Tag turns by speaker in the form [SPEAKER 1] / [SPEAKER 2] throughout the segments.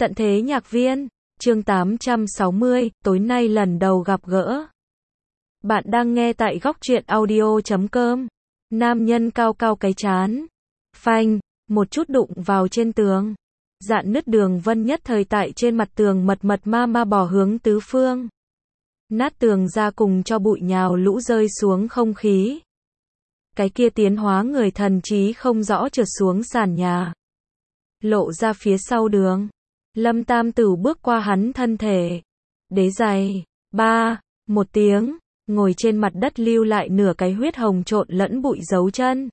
[SPEAKER 1] Tận thế nhạc viên, chương 860, tối nay lần đầu gặp gỡ. Bạn đang nghe tại góc truyện audio.com. Nam nhân cao cao cái trán. Phanh, một chút đụng vào trên tường. Dạn nứt đường vân nhất thời tại trên mặt tường mật ma bò hướng tứ phương. Nát tường ra cùng cho bụi nhào lũ rơi xuống không khí. Cái kia tiến hóa người thần trí không rõ trượt xuống sàn nhà. Lộ ra phía sau đường. Lâm Tam Tử bước qua hắn thân thể. Đế giày. Một tiếng. Ngồi trên mặt đất lưu lại nửa cái huyết hồng trộn lẫn bụi dấu chân.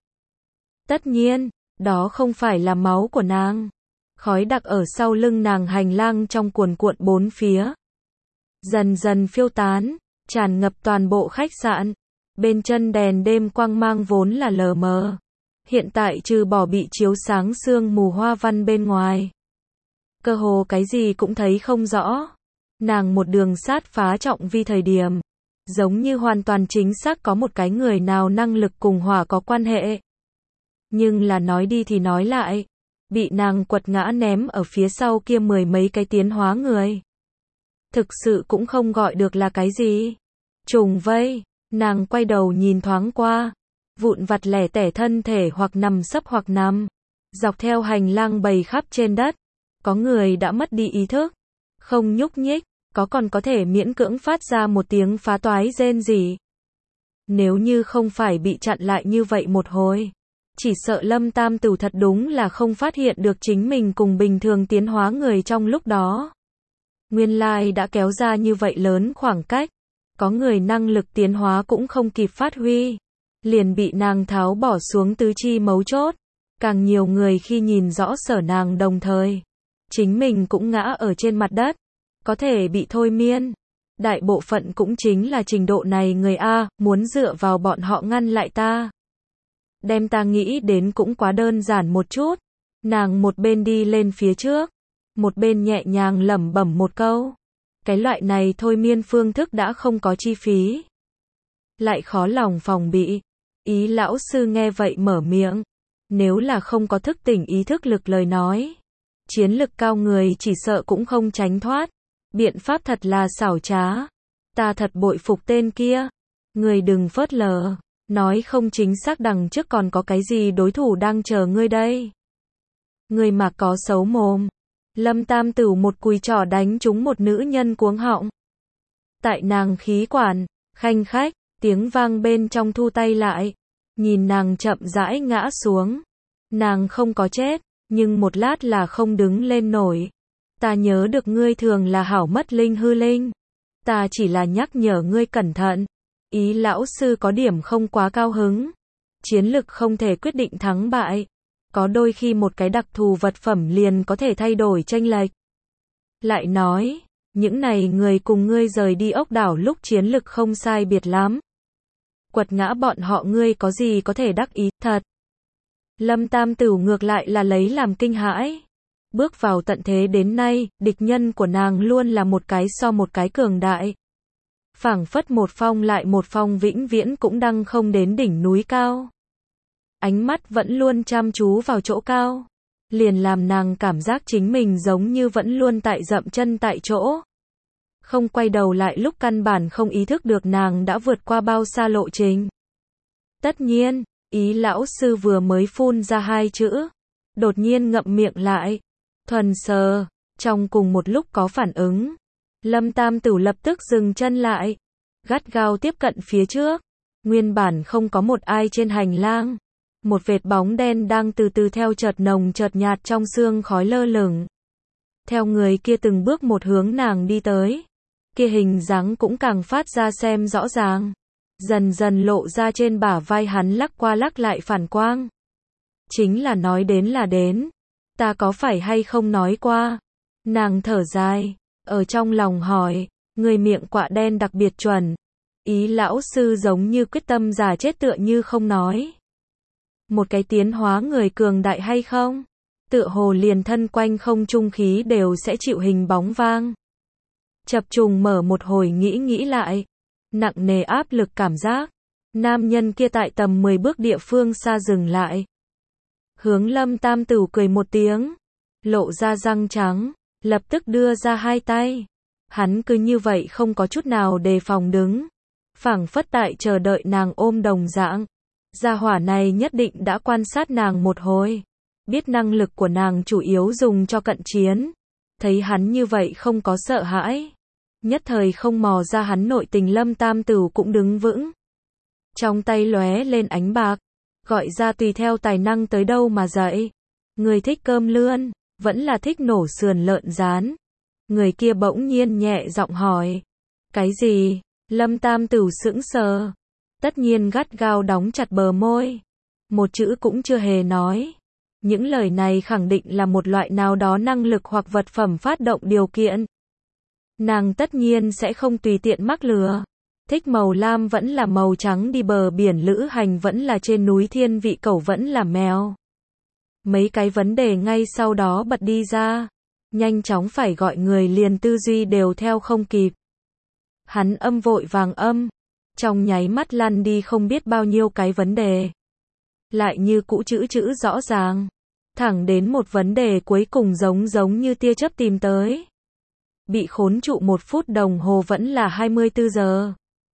[SPEAKER 1] Tất nhiên, đó không phải là máu của nàng. Khói đặc ở sau lưng nàng hành lang trong cuồn cuộn bốn phía. Dần dần phiêu tán, tràn ngập toàn bộ khách sạn. Bên chân đèn đêm quang mang vốn là lờ mờ. Hiện tại trừ bỏ bị chiếu sáng sương mù hoa văn bên ngoài. Cơ hồ cái gì cũng thấy không rõ. Nàng một đường sát phá trọng vi thời điểm. Giống như hoàn toàn chính xác có một cái người nào năng lực cùng hỏa có quan hệ. Nhưng là nói đi thì nói lại. Bị nàng quật ngã ném ở phía sau kia mười mấy cái tiến hóa người. Thực sự cũng không gọi được là cái gì. Trùng vây, nàng quay đầu nhìn thoáng qua. Vụn vặt lẻ tẻ thân thể hoặc nằm sấp hoặc nằm. Dọc theo hành lang bầy khắp trên đất. Có người đã mất đi ý thức. Không nhúc nhích. Có còn có thể miễn cưỡng phát ra một tiếng phá toái rên rỉ. Nếu như không phải bị chặn lại như vậy một hồi. Chỉ sợ Lâm Tam Tử thật đúng là không phát hiện được chính mình cùng bình thường tiến hóa người trong lúc đó. Nguyên lai đã kéo ra như vậy lớn khoảng cách. Có người năng lực tiến hóa cũng không kịp phát huy. Liền bị nàng tháo bỏ xuống tứ chi mấu chốt. Càng nhiều người khi nhìn rõ sở nàng đồng thời. Chính mình cũng ngã ở trên mặt đất. Có thể bị thôi miên. Đại bộ phận cũng chính là trình độ này người A, muốn dựa vào bọn họ ngăn lại ta. Đem ta nghĩ đến cũng quá đơn giản một chút. Nàng một bên đi lên phía trước. Một bên nhẹ nhàng lẩm bẩm một câu. Cái loại này thôi miên phương thức đã không có chi phí. Lại khó lòng phòng bị. Ý lão sư nghe vậy mở miệng. Nếu là không có thức tỉnh ý thức lực lời nói. Chiến lực cao người chỉ sợ cũng không tránh thoát. Biện pháp thật là xảo trá. Ta thật bội phục tên kia. Người đừng phớt lờ. Nói không chính xác đằng trước còn có cái gì đối thủ đang chờ ngươi đây. Ngươi mà có xấu mồm. Lâm Tam Tử một cùi trỏ đánh trúng một nữ nhân cuống họng. Tại nàng khí quản, khanh khách, tiếng vang bên trong thu tay lại. Nhìn nàng chậm rãi ngã xuống. Nàng không có chết, nhưng một lát là không đứng lên nổi. Ta nhớ được ngươi thường là hảo mất linh hư linh. Ta chỉ là nhắc nhở ngươi cẩn thận. Ý lão sư có điểm không quá cao hứng. Chiến lực không thể quyết định thắng bại. Có đôi khi một cái đặc thù vật phẩm liền có thể thay đổi chênh lệch. Lại nói, những này người cùng ngươi rời đi ốc đảo lúc chiến lực không sai biệt lắm. Quật ngã bọn họ ngươi có gì có thể đắc ý, thật. Lâm Tam Tử ngược lại là lấy làm kinh hãi. Bước vào tận thế đến nay, địch nhân của nàng luôn là một cái so một cái cường đại. Phảng phất một phong lại một phong vĩnh viễn cũng đăng không đến đỉnh núi cao. Ánh mắt vẫn luôn chăm chú vào chỗ cao. Liền làm nàng cảm giác chính mình giống như vẫn luôn tại dậm chân tại chỗ. Không quay đầu lại lúc căn bản không ý thức được nàng đã vượt qua bao xa lộ trình. Tất nhiên, ý lão sư vừa mới phun ra hai chữ. Đột nhiên ngậm miệng lại. Thuần sờ, trong cùng một lúc có phản ứng. Lâm Tam Tử lập tức dừng chân lại. Gắt gao tiếp cận phía trước. Nguyên bản không có một ai trên hành lang. Một vệt bóng đen đang từ từ theo chợt nồng chợt nhạt trong sương khói lơ lửng. Theo người kia từng bước một hướng nàng đi tới. Kia hình dáng cũng càng phát ra xem rõ ràng. Dần dần lộ ra trên bả vai hắn lắc qua lắc lại phản quang. Chính là nói đến là đến. Ta có phải hay không nói qua? Nàng thở dài, ở trong lòng hỏi, người miệng quạ đen đặc biệt chuẩn. Ý lão sư giống như quyết tâm giả chết tựa như không nói. Một cái tiến hóa người cường đại hay không? Tựa hồ liền thân quanh không trung khí đều sẽ chịu hình bóng vang. Chập trùng mở một hồi nghĩ lại. Nặng nề áp lực cảm giác. Nam nhân kia tại tầm 10 bước địa phương xa dừng lại. Hướng Lâm Tam Tử cười một tiếng. Lộ ra răng trắng. lập tức đưa ra hai tay. Hắn cứ như vậy không có chút nào đề phòng đứng, phảng phất tại chờ đợi nàng ôm đồng dạng. Gia hỏa này nhất định đã quan sát nàng một hồi, biết năng lực của nàng chủ yếu dùng cho cận chiến. Thấy hắn như vậy không có sợ hãi, nhất thời không mò ra hắn nội tình, Lâm Tam Tửu cũng đứng vững. Trong tay lóe lên ánh bạc, gọi ra tùy theo tài năng tới đâu mà dạy. Người thích cơm lươn, vẫn là thích nổ sườn lợn rán? Người kia bỗng nhiên nhẹ giọng hỏi. Cái gì? Lâm Tam Tửu sững sờ. Tất nhiên gắt gao đóng chặt bờ môi. Một chữ cũng chưa hề nói. Những lời này khẳng định là một loại nào đó năng lực hoặc vật phẩm phát động điều kiện. Nàng tất nhiên sẽ không tùy tiện mắc lừa. Thích màu lam vẫn là màu trắng, đi bờ biển lữ hành vẫn là trên núi thiên vị cẩu vẫn là mèo. Mấy cái vấn đề ngay sau đó bật đi ra. Nhanh chóng phải gọi người liền tư duy đều theo không kịp. Hắn vội vàng trong nháy mắt lăn đi không biết bao nhiêu cái vấn đề. Lại như cũ chữ rõ ràng. Thẳng đến một vấn đề cuối cùng giống như tia chớp tìm tới. Bị khốn trụ 1 phút đồng hồ vẫn là 24 giờ.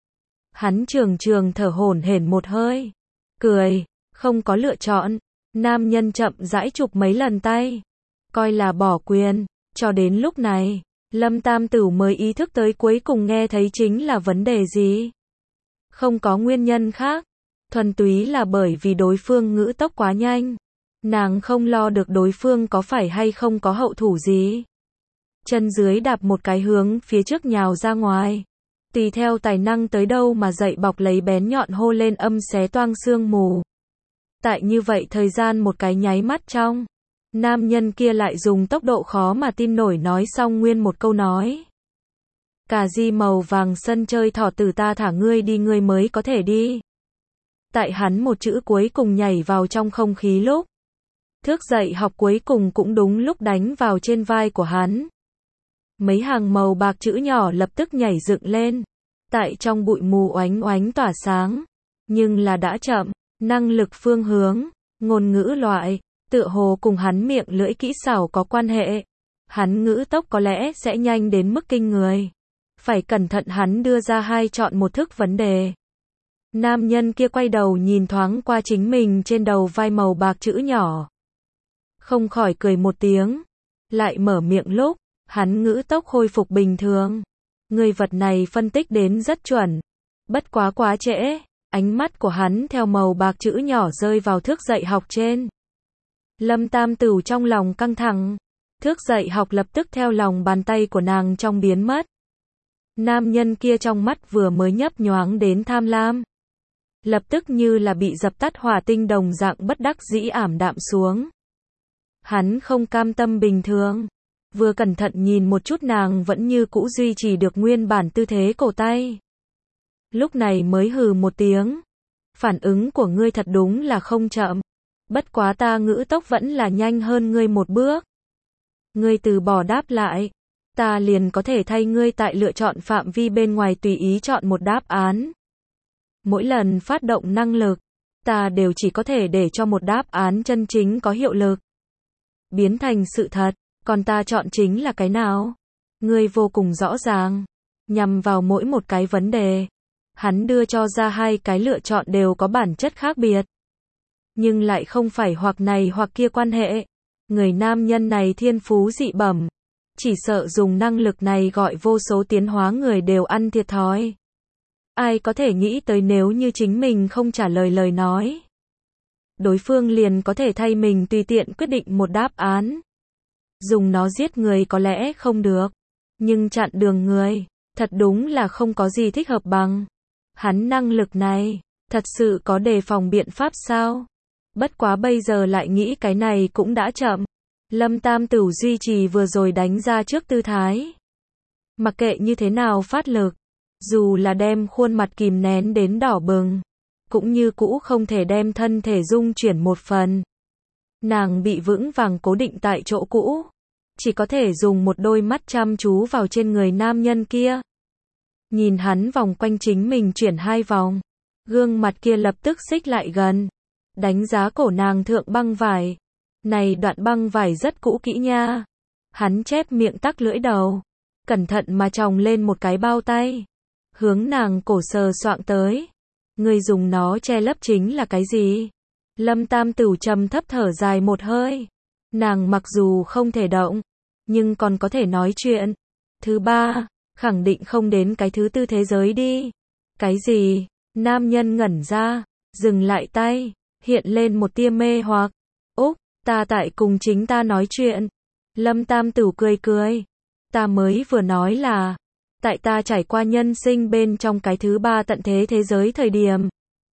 [SPEAKER 1] Hắn trường thở hổn hển một hơi. Cười, không có lựa chọn. Nam nhân chậm rãi chụp mấy lần tay. Coi là bỏ quyền. Cho đến lúc này, Lâm Tam Tửu mới ý thức tới cuối cùng nghe thấy chính là vấn đề gì. Không có nguyên nhân khác. Thuần túy là bởi vì đối phương ngữ tốc quá nhanh. Nàng không lo được đối phương có phải hay không có hậu thủ gì. Chân dưới đạp một cái hướng phía trước nhào ra ngoài. Tùy theo tài năng tới đâu mà dậy bọc lấy bén nhọn hô lên xé toang sương mù. Tại như vậy thời gian một cái nháy mắt trong, nam nhân kia lại dùng tốc độ khó mà tin nổi nói xong nguyên một câu nói. Cà di màu vàng sân chơi thỏ tử, ta thả ngươi đi ngươi mới có thể đi. Tại hắn một chữ cuối cùng nhảy vào trong không khí lúc. Thước dạy học cuối cùng cũng đúng lúc đánh vào trên vai của hắn. Mấy hàng màu bạc chữ nhỏ lập tức nhảy dựng lên. Tại trong bụi mù oánh tỏa sáng. Nhưng là đã chậm. Năng lực phương hướng, ngôn ngữ loại, tựa hồ cùng hắn miệng lưỡi kỹ xảo có quan hệ. Hắn ngữ tốc có lẽ sẽ nhanh đến mức kinh người. Phải cẩn thận, hắn đưa ra hai chọn một thức vấn đề. Nam nhân kia quay đầu nhìn thoáng qua chính mình trên đầu vai màu bạc chữ nhỏ. Không khỏi cười một tiếng. Lại mở miệng lúc, hắn ngữ tốc khôi phục bình thường. Người vật này phân tích đến rất chuẩn. Bất quá trễ. Ánh mắt của hắn theo màu bạc chữ nhỏ rơi vào thước dạy học trên. Lâm Tam Tửu trong lòng căng thẳng. Thước dạy học lập tức theo lòng bàn tay của nàng trong biến mất. Nam nhân kia trong mắt vừa mới nhấp nhoáng đến tham lam. Lập tức như là bị dập tắt hỏa tinh đồng dạng bất đắc dĩ ảm đạm xuống. Hắn không cam tâm bình thường. Vừa cẩn thận nhìn một chút nàng vẫn như cũ duy trì được nguyên bản tư thế cổ tay. Lúc này mới hừ một tiếng. Phản ứng của ngươi thật đúng là không chậm. Bất quá ta ngữ tốc vẫn là nhanh hơn ngươi một bước. Ngươi từ bỏ đáp lại. Ta liền có thể thay ngươi tại lựa chọn phạm vi bên ngoài tùy ý chọn một đáp án. Mỗi lần phát động năng lực, ta đều chỉ có thể để cho một đáp án chân chính có hiệu lực. Biến thành sự thật, còn ta chọn chính là cái nào? Ngươi vô cùng rõ ràng. Nhằm vào mỗi một cái vấn đề. Hắn đưa cho ra hai cái lựa chọn đều có bản chất khác biệt. Nhưng lại không phải hoặc này hoặc kia quan hệ. Người nam nhân này thiên phú dị bẩm. Chỉ sợ dùng năng lực này gọi vô số tiến hóa người đều ăn thiệt thòi. Ai có thể nghĩ tới nếu như chính mình không trả lời lời nói. Đối phương liền có thể thay mình tùy tiện quyết định một đáp án. Dùng nó giết người có lẽ không được. Nhưng chặn đường người, thật đúng là không có gì thích hợp bằng. Hắn năng lực này, thật sự có đề phòng biện pháp sao? Bất quá bây giờ lại nghĩ cái này cũng đã chậm. Lâm Tam Tửu duy trì vừa rồi đánh ra trước tư thái. Mặc kệ như thế nào phát lực, dù là đem khuôn mặt kìm nén đến đỏ bừng, cũng như cũ không thể đem thân thể dung chuyển một phần. Nàng bị vững vàng cố định tại chỗ cũ, chỉ có thể dùng một đôi mắt chăm chú vào trên người nam nhân kia. Nhìn hắn vòng quanh chính mình chuyển 2 vòng, gương mặt kia lập tức xích lại gần, đánh giá cổ nàng thượng băng vải. Này đoạn băng vải rất cũ kỹ nha. Hắn chép miệng tắc lưỡi đầu, cẩn thận mà tròng lên một cái bao tay, hướng nàng cổ sờ soạng tới. Ngươi dùng nó che lấp chính là cái gì? Lâm Tam Tửu trầm thấp thở dài một hơi. Nàng mặc dù không thể động, nhưng còn có thể nói chuyện. Thứ ba, khẳng định không đến cái thứ tư thế giới đi. Cái gì? Nam nhân ngẩn ra, dừng lại tay, hiện lên một tia mê hoặc. Úc, ta tại cùng chính ta nói chuyện. Lâm Tam Tửu cười cười. Ta mới vừa nói là, tại ta trải qua nhân sinh bên trong cái thứ ba tận thế thế giới thời điểm.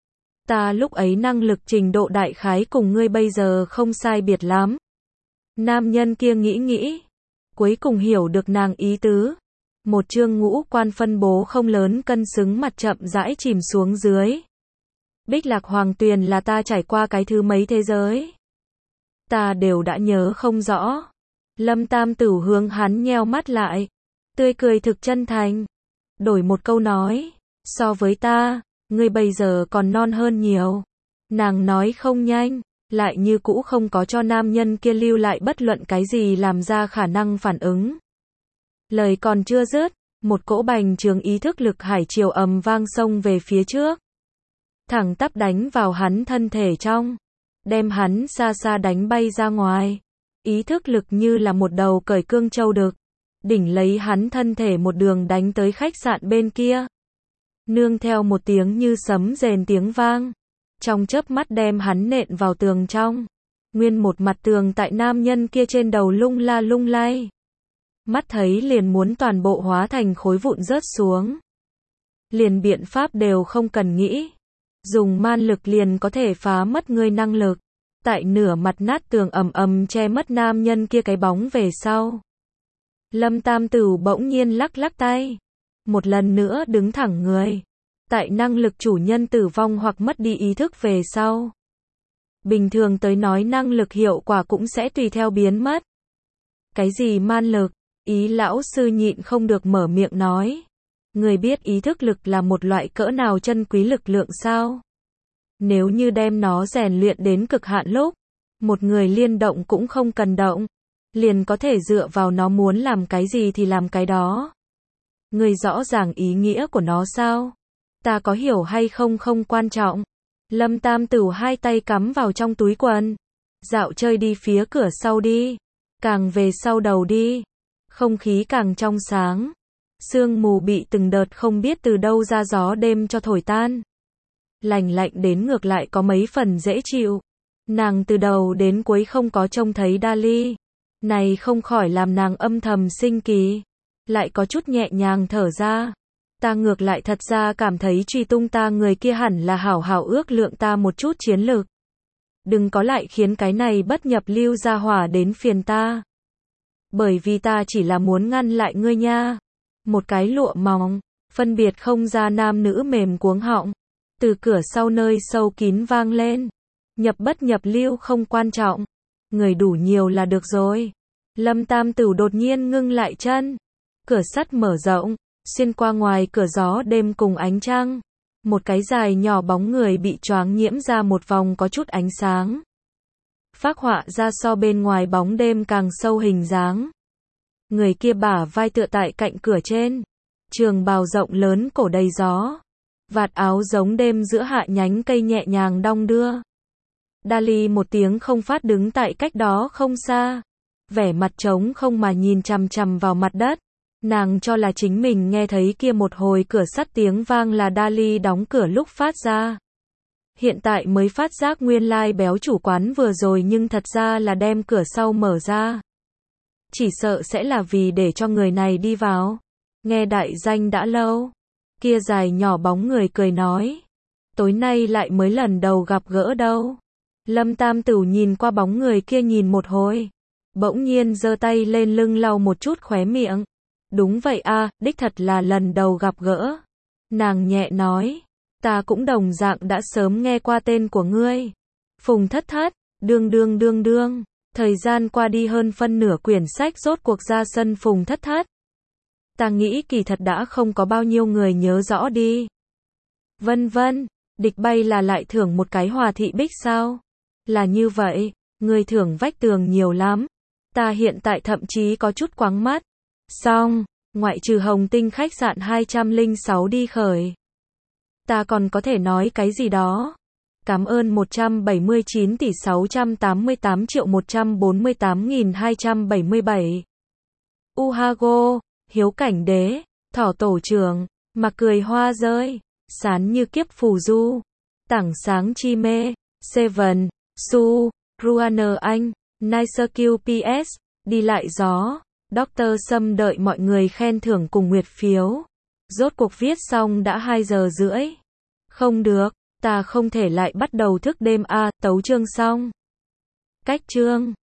[SPEAKER 1] Ta lúc ấy năng lực trình độ đại khái cùng ngươi bây giờ không sai biệt lắm. Nam nhân kia nghĩ nghĩ, cuối cùng hiểu được nàng ý tứ. Một chương ngũ quan phân bố không lớn cân xứng mặt chậm rãi chìm xuống dưới. Bích Lạc Hoàng Tuyền là ta trải qua cái thứ mấy thế giới? Ta đều đã nhớ không rõ. Lâm Tam Tửu hướng hắn nheo mắt lại, tươi cười thực chân thành. Đổi một câu nói, so với ta, ngươi bây giờ còn non hơn nhiều. Nàng nói không nhanh, lại như cũ không có cho nam nhân kia lưu lại bất luận cái gì làm ra khả năng phản ứng. Lời còn chưa dứt, một cỗ bành trướng ý thức lực hải triều ầm vang xông về phía trước. Thẳng tắp đánh vào hắn thân thể trong, đem hắn xa xa đánh bay ra ngoài. Ý thức lực như là một đầu cởi cương châu đực, đỉnh lấy hắn thân thể một đường đánh tới khách sạn bên kia. Nương theo một tiếng như sấm rền tiếng vang, trong chớp mắt đem hắn nện vào tường trong. Nguyên một mặt tường tại nam nhân kia trên đầu lung la lung lay. Mắt thấy liền muốn toàn bộ hóa thành khối vụn rớt xuống. Liền biện pháp đều không cần nghĩ. Dùng man lực liền có thể phá mất ngươi năng lực. Tại nửa mặt nát tường ầm ầm che mất nam nhân kia cái bóng về sau. Lâm Tam Tửu bỗng nhiên lắc lắc tay. Một lần nữa đứng thẳng người. Tại năng lực chủ nhân tử vong hoặc mất đi ý thức về sau. Bình thường tới nói năng lực hiệu quả cũng sẽ tùy theo biến mất. Cái gì man lực? Ý lão sư nhịn không được mở miệng nói. Người biết ý thức lực là một loại cỡ nào chân quý lực lượng sao? Nếu như đem nó rèn luyện đến cực hạn lúc, một người liên động cũng không cần động, liền có thể dựa vào nó muốn làm cái gì thì làm cái đó. Người rõ ràng ý nghĩa của nó sao? Ta có hiểu hay không không quan trọng. Lâm Tam Tửu hai tay cắm vào trong túi quần. Dạo chơi đi phía cửa sau đi. Càng về sau đầu đi. Không khí càng trong sáng. Sương mù bị từng đợt không biết từ đâu ra gió đêm cho thổi tan. Lành lạnh đến ngược lại có mấy phần dễ chịu. Nàng từ đầu đến cuối không có trông thấy Dali. Này không khỏi làm nàng âm thầm sinh kỳ. Lại có chút nhẹ nhàng thở ra. Ta ngược lại thật ra cảm thấy truy tung ta người kia hẳn là hảo hảo ước lượng ta một chút chiến lược. Đừng có lại khiến cái này bất nhập lưu ra hỏa đến phiền ta. Bởi vì ta chỉ là muốn ngăn lại ngươi nha. Một cái lụa mỏng, phân biệt không ra nam nữ mềm cuống họng. Từ cửa sau nơi sâu kín vang lên. Nhập bất nhập lưu không quan trọng. Người đủ nhiều là được rồi. Lâm Tam Tửu đột nhiên ngưng lại chân. Cửa sắt mở rộng. Xuyên qua ngoài cửa gió đêm cùng ánh trăng. Một cái dài nhỏ bóng người bị choáng nhiễm ra một vòng có chút ánh sáng. Phác họa ra so bên ngoài bóng đêm càng sâu hình dáng. Người kia bả vai tựa tại cạnh cửa trên. Trường bào rộng lớn cổ đầy gió. Vạt áo giống đêm giữa hạ nhánh cây nhẹ nhàng đong đưa. Dali một tiếng không phát đứng tại cách đó không xa. Vẻ mặt trống không mà nhìn chằm chằm vào mặt đất. Nàng cho là chính mình nghe thấy kia một hồi cửa sắt tiếng vang là Dali đóng cửa lúc phát ra. Hiện tại mới phát giác nguyên lai béo chủ quán vừa rồi nhưng thật ra là đem cửa sau mở ra. Chỉ sợ sẽ là vì để cho người này đi vào. Nghe đại danh đã lâu. Kia dài nhỏ bóng người cười nói. Tối nay lại mới lần đầu gặp gỡ đâu. Lâm Tam Tửu nhìn qua bóng người kia nhìn một hồi. Bỗng nhiên giơ tay lên lưng lau một chút khóe miệng. Đúng vậy a, đích thật là lần đầu gặp gỡ. Nàng nhẹ nói. Ta cũng đồng dạng đã sớm nghe qua tên của ngươi. Phùng Thất Thất, đương. Thời gian qua đi hơn phân nửa quyển sách rốt cuộc ra sân Phùng Thất Thất. Ta nghĩ kỳ thật đã không có bao nhiêu người nhớ rõ đi. Vân, địch bay là lại thưởng một cái Hòa Thị Bích sao? Là như vậy, người thưởng vách tường nhiều lắm. Ta hiện tại thậm chí có chút quáng mắt. Xong, ngoại trừ Hồng Tinh khách sạn 206 đi khởi. Ta còn có thể nói cái gì đó. Cảm ơn 179 tỷ 688 triệu 148.277. Uhago, hiếu cảnh đế, thỏ tổ trưởng, mà cười hoa rơi, sán như kiếp phù du, tảng sáng chi mê, Seven, Su, Ruaner Anh, Nicer QPS, đi lại gió, Dr. Sâm đợi mọi người khen thưởng cùng nguyệt phiếu. Rốt cuộc viết xong đã 2 giờ rưỡi. Không được, ta không thể lại bắt đầu thức đêm a, tấu chương xong. Cách chương.